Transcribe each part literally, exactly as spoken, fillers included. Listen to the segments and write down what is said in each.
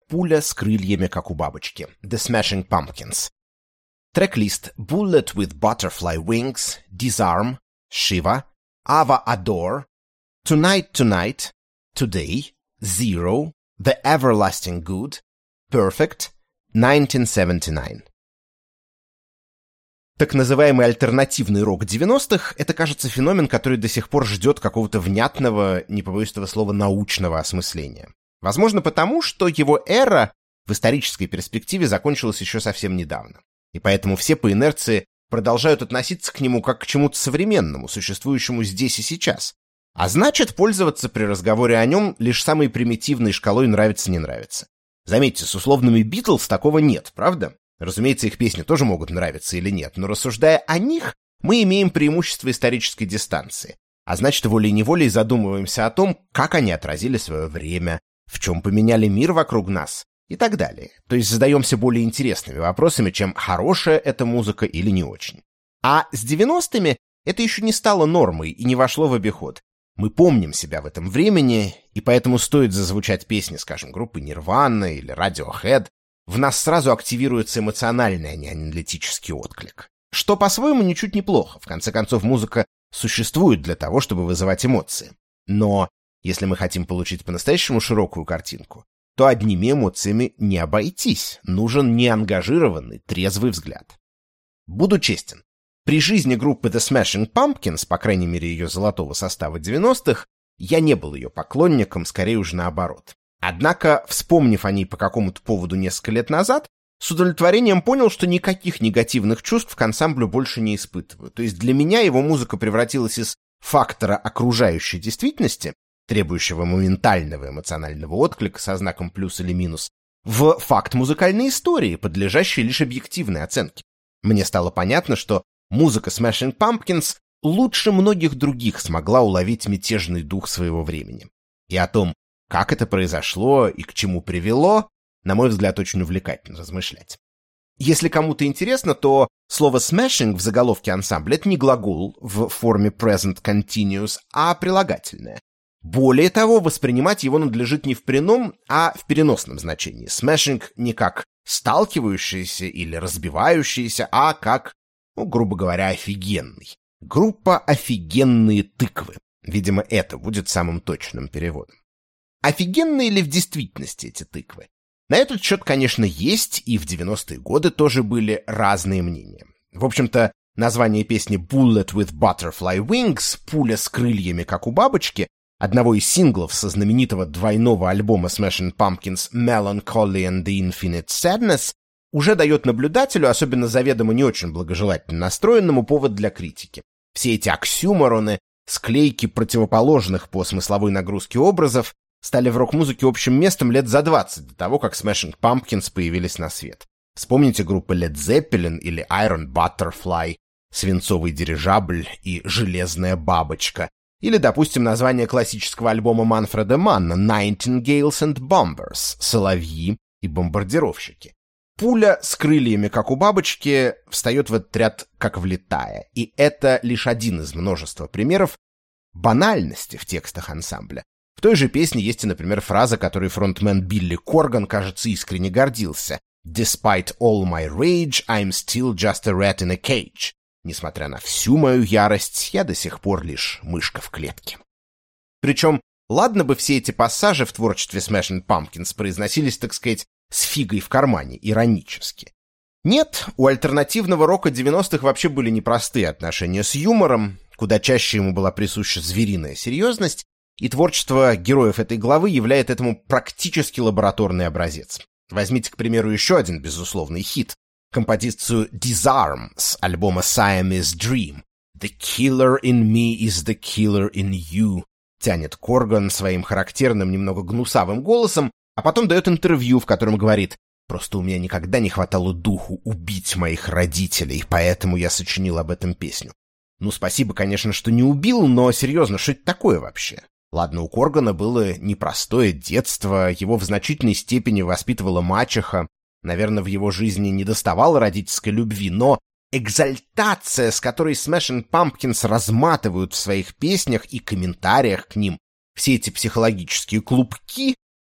«Пуля с крыльями, как у бабочки» The Smashing Pumpkins. Трек-лист Bullet with Butterfly Wings, Disarm, Shiva, Ava Adore, Tonight Tonight, Today, Zero, The Everlasting Good, Perfect, nineteen seventy-nine. Так называемый альтернативный рок девяностых — это, кажется, феномен, который до сих пор ждет какого-то внятного, не побоюсь этого слова, научного осмысления. Возможно, потому, что его эра в исторической перспективе закончилась еще совсем недавно. И поэтому все по инерции продолжают относиться к нему как к чему-то современному, существующему здесь и сейчас. А значит, пользоваться при разговоре о нем лишь самой примитивной шкалой «нравится-не нравится». Заметьте, с условными «Битлз» такого нет, правда? Разумеется, их песни тоже могут нравиться или нет, но рассуждая о них, мы имеем преимущество исторической дистанции. А значит, волей-неволей задумываемся о том, как они отразили свое время, в чем поменяли мир вокруг нас и так далее. То есть задаемся более интересными вопросами, чем хорошая эта музыка или не очень. А с девяностыми это еще не стало нормой и не вошло в обиход. Мы помним себя в этом времени, и поэтому стоит зазвучать песни, скажем, группы Nirvana или Radiohead, в нас сразу активируется эмоциональный, а не аналитический отклик. Что по-своему ничуть неплохо. В конце концов, музыка существует для того, чтобы вызывать эмоции. Но если мы хотим получить по-настоящему широкую картинку, то одними эмоциями не обойтись. Нужен неангажированный, трезвый взгляд. Буду честен. При жизни группы The Smashing Pumpkins, по крайней мере ее золотого состава девяностых, я не был ее поклонником, скорее уж наоборот. Однако, вспомнив о ней по какому-то поводу несколько лет назад, с удовлетворением понял, что никаких негативных чувств к ансамблю больше не испытываю. То есть для меня его музыка превратилась из фактора окружающей действительности, требующего моментального эмоционального отклика со знаком плюс или минус, в факт музыкальной истории, подлежащей лишь объективной оценке. Мне стало понятно, что музыка Smashing Pumpkins лучше многих других смогла уловить мятежный дух своего времени. И о том, как это произошло и к чему привело, на мой взгляд, очень увлекательно размышлять. Если кому-то интересно, то слово «smashing» в заголовке ансамбля — это не глагол в форме present continuous, а прилагательное. Более того, воспринимать его надлежит не в прямом, а в переносном значении. Smashing не как сталкивающийся или разбивающийся, а как, ну, грубо говоря, офигенный. Группа «Офигенные тыквы». Видимо, это будет самым точным переводом. Офигенные ли в действительности эти тыквы? На этот счет, конечно, есть, и в девяностые годы тоже были разные мнения. В общем-то, название песни «Bullet with Butterfly Wings» «Пуля с крыльями, как у бабочки», одного из синглов со знаменитого двойного альбома Smashing Pumpkins «Melancholy and the Infinite Sadness», уже дает наблюдателю, особенно заведомо не очень благожелательно настроенному, повод для критики. Все эти оксюмороны, склейки противоположных по смысловой нагрузке образов, стали в рок-музыке общим местом лет за двадцать до того, как Smashing Pumpkins появились на свет. Вспомните группы Led Zeppelin или Iron Butterfly, Свинцовый дирижабль и Железная бабочка, или, допустим, название классического альбома Манфреда Манна Nightingales and Bombers, Соловьи и бомбардировщики. Пуля с крыльями, как у бабочки, встает в этот ряд как влитая, и это лишь один из множества примеров банальности в текстах ансамбля. В той же песне есть и, например, фраза, которой фронтмен Билли Корган, кажется, искренне гордился. «Despite all my rage, I'm still just a rat in a cage». Несмотря на всю мою ярость, я до сих пор лишь мышка в клетке. Причем, ладно бы все эти пассажи в творчестве Smashing Pumpkins произносились, так сказать, с фигой в кармане, иронически. Нет, у альтернативного рока девяностых вообще были непростые отношения с юмором, куда чаще ему была присуща звериная серьезность, и творчество героев этой главы являет этому практически лабораторный образец. Возьмите, к примеру, еще один безусловный хит — композицию «Disarm» с альбома Siamese Dream. «The killer in me is the killer in you», тянет Корган своим характерным, немного гнусавым голосом, а потом дает интервью, в котором говорит: «Просто у меня никогда не хватало духу убить моих родителей, поэтому я сочинил об этом песню». Ну, спасибо, конечно, что не убил, но серьезно, что это такое вообще? Ладно, у Коргана было непростое детство, его в значительной степени воспитывала мачеха, наверное, в его жизни недоставало родительской любви, но экзальтация, с которой Smashing Pumpkins разматывают в своих песнях и комментариях к ним все эти психологические клубки,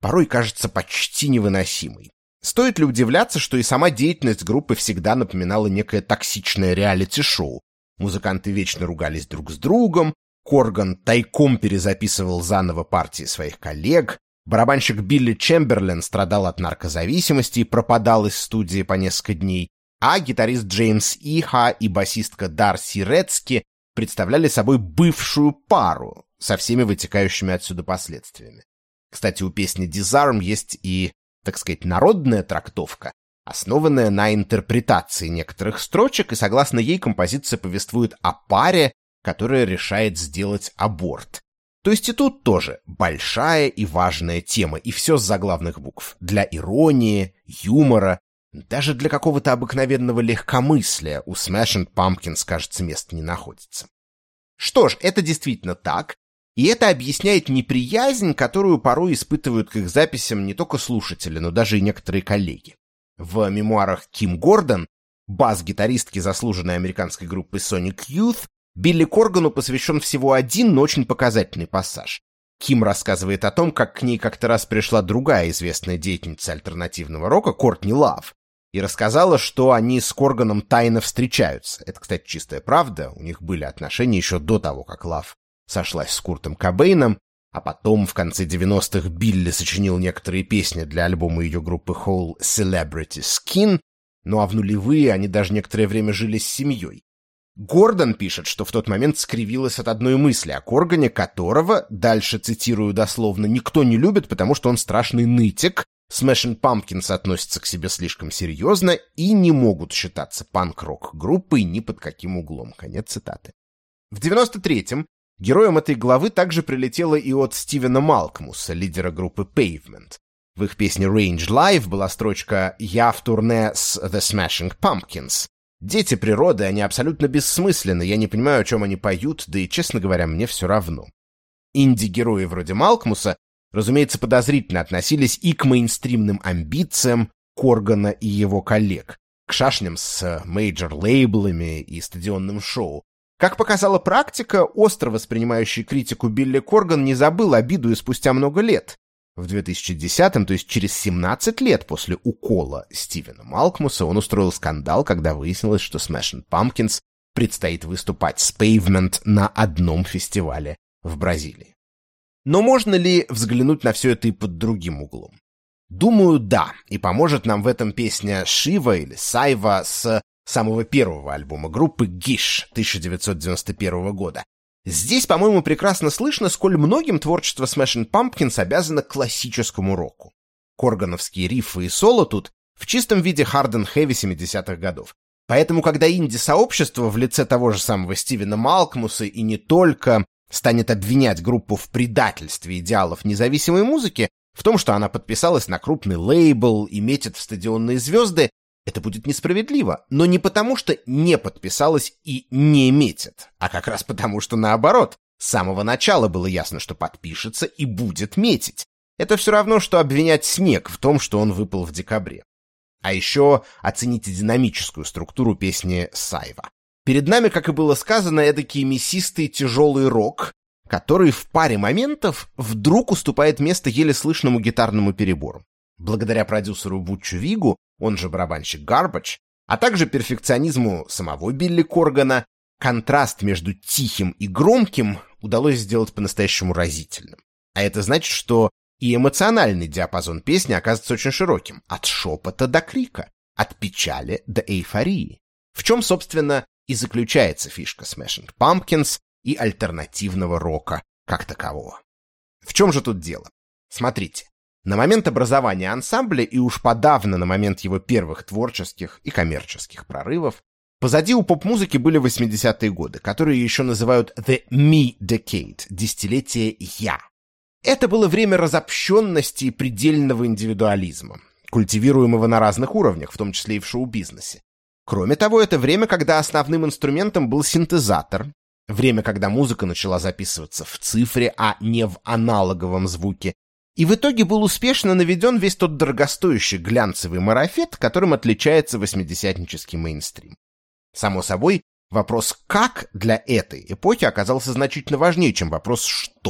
порой кажется почти невыносимой. Стоит ли удивляться, что и сама деятельность группы всегда напоминала некое токсичное реалити-шоу? Музыканты вечно ругались друг с другом, Корган тайком перезаписывал заново партии своих коллег, барабанщик Билли Чемберлен страдал от наркозависимости и пропадал из студии по несколько дней, а гитарист Джеймс Иха и басистка Дарси Редски представляли собой бывшую пару со всеми вытекающими отсюда последствиями. Кстати, у песни «Disarm» есть и, так сказать, народная трактовка, основанная на интерпретации некоторых строчек, и согласно ей композиция повествует о паре, которая решает сделать аборт. То есть и тут тоже большая и важная тема, и все с заглавных букв. Для иронии, юмора, даже для какого-то обыкновенного легкомыслия у Smashing Pumpkins, кажется, места не находится. Что ж, это действительно так, и это объясняет неприязнь, которую порой испытывают к их записям не только слушатели, но даже и некоторые коллеги. В мемуарах Ким Гордон, бас-гитаристки заслуженной американской группы Sonic Youth, Билли Коргану посвящен всего один, но очень показательный пассаж. Ким рассказывает о том, как к ней как-то раз пришла другая известная деятельница альтернативного рока, Кортни Лав, и рассказала, что они с Корганом тайно встречаются. Это, кстати, чистая правда, у них были отношения еще до того, как Лав сошлась с Куртом Кобейном, а потом в конце девяностых Билли сочинил некоторые песни для альбома ее группы Whole Celebrity Skin, ну а в нулевые они даже некоторое время жили с семьей. Гордон пишет, что в тот момент скривилась от одной мысли о Коргане, которого, дальше цитирую дословно, никто не любит, потому что он страшный нытик, Smashing Pumpkins относятся к себе слишком серьезно и не могут считаться панк-рок группой ни под каким углом. Конец цитаты. В девяносто третьем героям этой главы также прилетело и от Стивена Малкмуса, лидера группы Pavement. В их песне Range Live была строчка «Я в турне с The Smashing Pumpkins». Дети природы, они абсолютно бессмысленны, я не понимаю, о чем они поют, да и, честно говоря, мне все равно. Инди-герои вроде Малкмуса, разумеется, подозрительно относились и к мейнстримным амбициям Коргана и его коллег, к шашням с мейджор-лейблами и стадионным шоу. Как показала практика, остро воспринимающий критику Билли Корган не забыл обиду и спустя много лет. В две тысячи десятом, то есть через семнадцать лет после укола Стивена Малкмуса, он устроил скандал, когда выяснилось, что Smashing Pumpkins предстоит выступать с Pavement на одном фестивале в Бразилии. Но можно ли взглянуть на все это и под другим углом? Думаю, да, и поможет нам в этом песня Шива или Сайва с самого первого альбома группы Gish тысяча девятьсот девяносто первого года. Здесь, по-моему, прекрасно слышно, сколь многим творчество Smashing Pumpkins обязано классическому року. Коргановские рифы и соло тут в чистом виде hard and heavy семидесятых годов. Поэтому, когда инди-сообщество в лице того же самого Стивена Малкмуса и не только станет обвинять группу в предательстве идеалов независимой музыки, в том, что она подписалась на крупный лейбл и метит в стадионные звезды, это будет несправедливо, но не потому, что не подписалась и не метит, а как раз потому, что наоборот, с самого начала было ясно, что подпишется и будет метить. Это все равно, что обвинять снег в том, что он выпал в декабре. А еще оцените динамическую структуру песни «Сайва». Перед нами, как и было сказано, эдакий мясистый тяжелый рок, который в паре моментов вдруг уступает место еле слышному гитарному перебору. Благодаря продюсеру Бутчу Вигу, он же барабанщик Garbage, а также перфекционизму самого Билли Коргана, контраст между тихим и громким удалось сделать по-настоящему разительным. А это значит, что и эмоциональный диапазон песни оказывается очень широким, от шепота до крика, от печали до эйфории. В чем, собственно, и заключается фишка Smashing Pumpkins и альтернативного рока как такового. В чем же тут дело? Смотрите. На момент образования ансамбля и уж подавно на момент его первых творческих и коммерческих прорывов, позади у поп-музыки были восьмидесятые годы, которые еще называют The Me Decade, десятилетие «Я». Это было время разобщенности и предельного индивидуализма, культивируемого на разных уровнях, в том числе и в шоу-бизнесе. Кроме того, это время, когда основным инструментом был синтезатор, время, когда музыка начала записываться в цифре, а не в аналоговом звуке, и в итоге был успешно наведен весь тот дорогостоящий глянцевый марафет, которым отличается восьмидесятнический мейнстрим. Само собой, вопрос «как» для этой эпохи оказался значительно важнее, чем вопрос «что».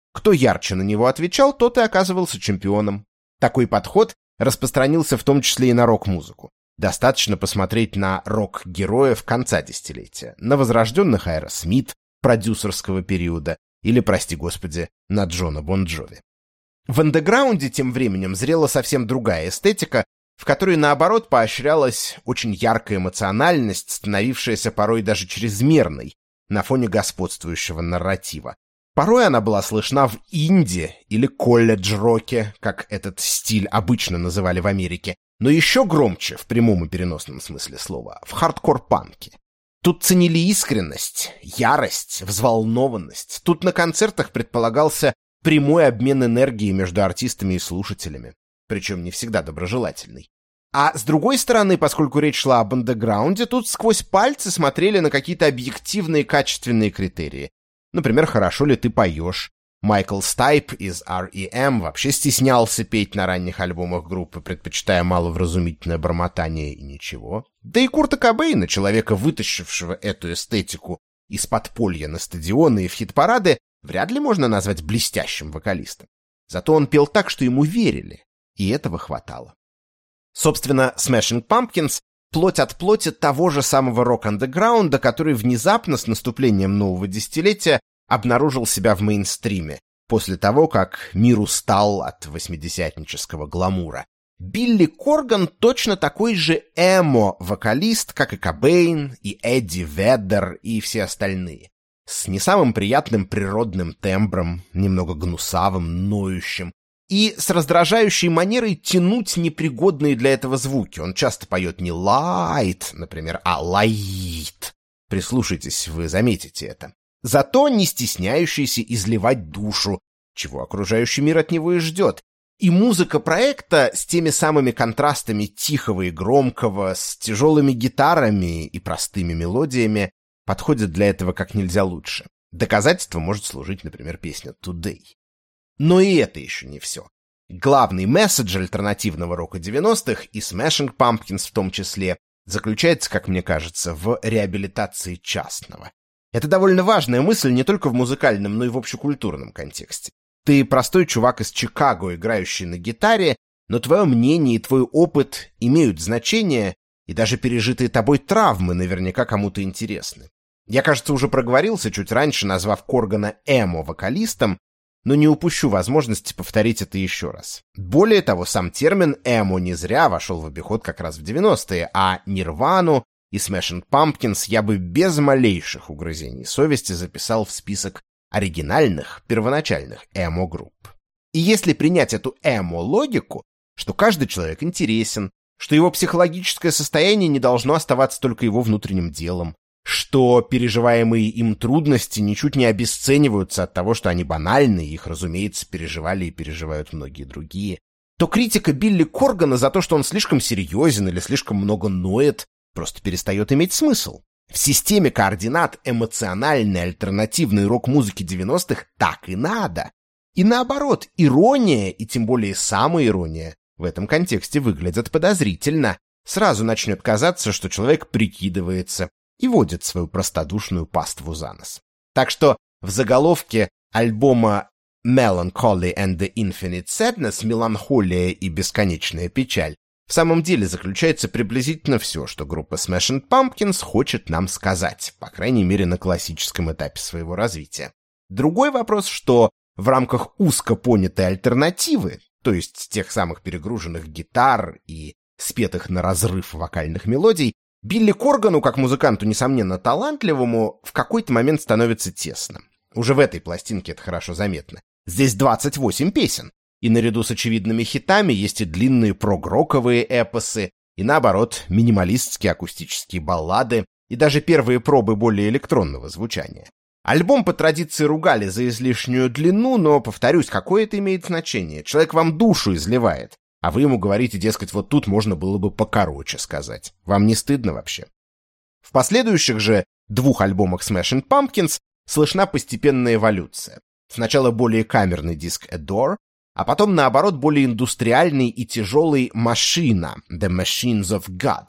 Кто ярче на него отвечал, тот и оказывался чемпионом. Такой подход распространился в том числе и на рок-музыку. Достаточно посмотреть на рок-героев конца десятилетия, на возрожденных Аэросмит продюсерского периода или, прости господи, на Джона Бон Джови. В андеграунде тем временем зрела совсем другая эстетика, в которой, наоборот, поощрялась очень яркая эмоциональность, становившаяся порой даже чрезмерной на фоне господствующего нарратива. Порой она была слышна в инди или колледж-роке, как этот стиль обычно называли в Америке, но еще громче, в прямом и переносном смысле слова, в хардкор-панке. Тут ценили искренность, ярость, взволнованность. Тут на концертах предполагался прямой обмен энергией между артистами и слушателями, причем не всегда доброжелательный. А с другой стороны, поскольку речь шла об андеграунде, тут сквозь пальцы смотрели на какие-то объективные качественные критерии. Например, хорошо ли ты поешь. Майкл Стайп из ар и эм вообще стеснялся петь на ранних альбомах группы, предпочитая маловразумительное бормотание и ничего. Да и Курта Кобейна, человека, вытащившего эту эстетику из подполья на стадионы и в хит-парады, вряд ли можно назвать блестящим вокалистом. Зато он пел так, что ему верили, и этого хватало. Собственно, Smashing Pumpkins — плоть от плоти того же самого рок-андеграунда, который внезапно с наступлением нового десятилетия обнаружил себя в мейнстриме, после того, как мир устал от восьмидесятнического гламура. Билли Корган точно такой же эмо-вокалист, как и Кобейн, и Эдди Веддер, и все остальные. С не самым приятным природным тембром, немного гнусавым, ноющим, и с раздражающей манерой тянуть непригодные для этого звуки. Он часто поет не «light», например, а «light». Прислушайтесь, вы заметите это. Зато не стесняющийся изливать душу, чего окружающий мир от него и ждет. И музыка проекта с теми самыми контрастами тихого и громкого, с тяжелыми гитарами и простыми мелодиями подходит для этого как нельзя лучше. Доказательством может служить, например, песня «Today». Но и это еще не все. Главный месседж альтернативного рока девяностых, и Smashing Pumpkins в том числе, заключается, как мне кажется, в реабилитации частного. Это довольно важная мысль не только в музыкальном, но и в общекультурном контексте. Ты простой чувак из Чикаго, играющий на гитаре, но твое мнение и твой опыт имеют значение, и даже пережитые тобой травмы наверняка кому-то интересны. Я, кажется, уже проговорился чуть раньше, назвав Коргана эмо-вокалистом, но не упущу возможности повторить это еще раз. Более того, сам термин эмо не зря вошел в обиход как раз в девяностые, а Нирвану и Smashing Pumpkins я бы без малейших угрызений совести записал в список оригинальных, первоначальных эмо-групп. И если принять эту эмо-логику, что каждый человек интересен, что его психологическое состояние не должно оставаться только его внутренним делом, что переживаемые им трудности ничуть не обесцениваются от того, что они банальны, и их, разумеется, переживали и переживают многие другие, то критика Билли Коргана за то, что он слишком серьезен или слишком много ноет, просто перестает иметь смысл. В системе координат эмоциональной альтернативной рок-музыки девяностых так и надо. И наоборот, ирония, и тем более самоирония, в этом контексте выглядят подозрительно. Сразу начнет казаться, что человек прикидывается и водит свою простодушную паству за нос. Так что в заголовке альбома Melancholy and the Infinite Sadness «Меланхолия и бесконечная печаль» в самом деле заключается приблизительно все, что группа Smashing Pumpkins хочет нам сказать, по крайней мере на классическом этапе своего развития. Другой вопрос, что в рамках узко понятой альтернативы, то есть тех самых перегруженных гитар и спетых на разрыв вокальных мелодий, Билли Коргану, как музыканту, несомненно талантливому, в какой-то момент становится тесно. Уже в этой пластинке это хорошо заметно. Здесь двадцать восемь песен. И наряду с очевидными хитами есть и длинные прог-роковые эпосы, и наоборот, минималистские акустические баллады, и даже первые пробы более электронного звучания. Альбом по традиции ругали за излишнюю длину, но, повторюсь, какое это имеет значение? Человек вам душу изливает, а вы ему говорите, дескать, вот тут можно было бы покороче сказать. Вам не стыдно вообще? В последующих же двух альбомах Smashing Pumpkins слышна постепенная эволюция. Сначала более камерный диск Adore, а потом, наоборот, более индустриальный и тяжелый «Машина» «The Machines of God».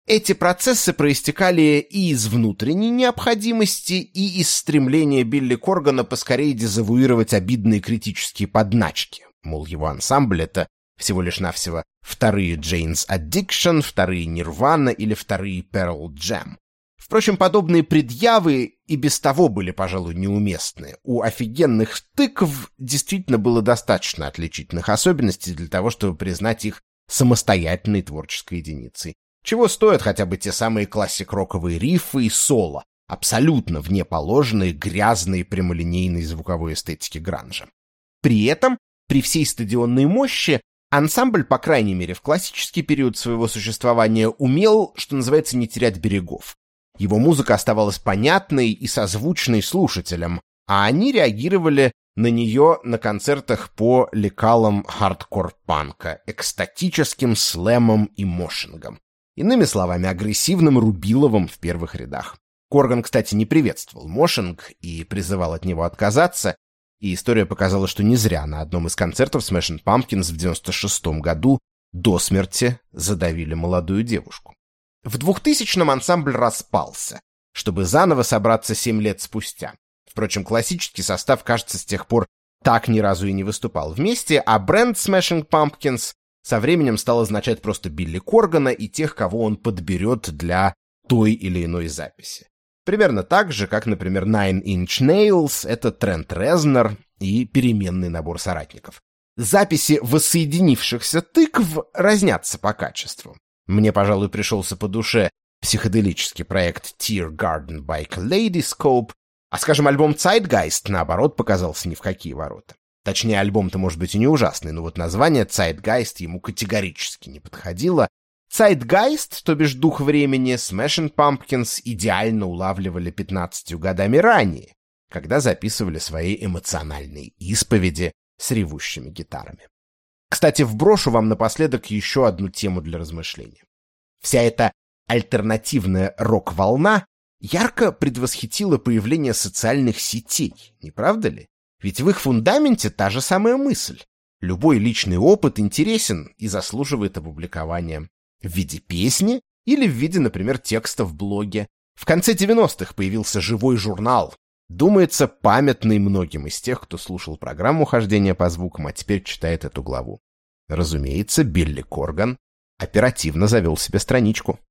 Эти процессы проистекали и из внутренней необходимости, и из стремления Билли Коргана поскорее дезавуировать обидные критические подначки. Мол, его ансамбль — это всего лишь навсего вторые Jane's Addiction, вторые Nirvana или вторые Pearl Jam. Впрочем, подобные предъявы и без того были, пожалуй, неуместны. У офигенных тыкв действительно было достаточно отличительных особенностей для того, чтобы признать их самостоятельной творческой единицей. Чего стоят хотя бы те самые классик-роковые рифы и соло, абсолютно вне положенной грязной прямолинейной звуковой эстетики гранжа. При этом, при всей стадионной мощи, ансамбль, по крайней мере в классический период своего существования, умел, что называется, не терять берегов. Его музыка оставалась понятной и созвучной слушателям, а они реагировали на нее на концертах по лекалам хардкор-панка, экстатическим слэмом и мошингом. Иными словами, агрессивным Рубиловым в первых рядах. Корган, кстати, не приветствовал мошинг и призывал от него отказаться, и история показала, что не зря на одном из концертов Smashing Pumpkins в девяносто шестом году до смерти задавили молодую девушку. В двухтысячном ансамбль распался, чтобы заново собраться семь лет спустя. Впрочем, классический состав, кажется, с тех пор так ни разу и не выступал вместе, а бренд Smashing Pumpkins со временем стал означать просто Билли Коргана и тех, кого он подберет для той или иной записи. Примерно так же, как, например, Nine Inch Nails — это Трент Резнор и переменный набор соратников. Записи воссоединившихся тыкв разнятся по качеству. Мне, пожалуй, пришелся по душе психоделический проект Tear Garden by Kaleidoscope, а, скажем, альбом Zeitgeist, наоборот, показался ни в какие ворота. Точнее, альбом-то, может быть, и не ужасный, но вот название Zeitgeist ему категорически не подходило. Zeitgeist, то бишь дух времени, Smashing Pumpkins идеально улавливали пятнадцатью годами ранее, когда записывали свои эмоциональные исповеди с ревущими гитарами. Кстати, вброшу вам напоследок еще одну тему для размышления. Вся эта альтернативная рок-волна ярко предвосхитила появление социальных сетей, не правда ли? Ведь в их фундаменте та же самая мысль. Любой личный опыт интересен и заслуживает опубликования в виде песни или в виде, например, текста в блоге. В конце девяностых появился живой журнал, думается, памятный многим из тех, кто слушал программу «Хождение по звукам», а теперь читает эту главу. Разумеется, Билли Корган оперативно завел себе страничку.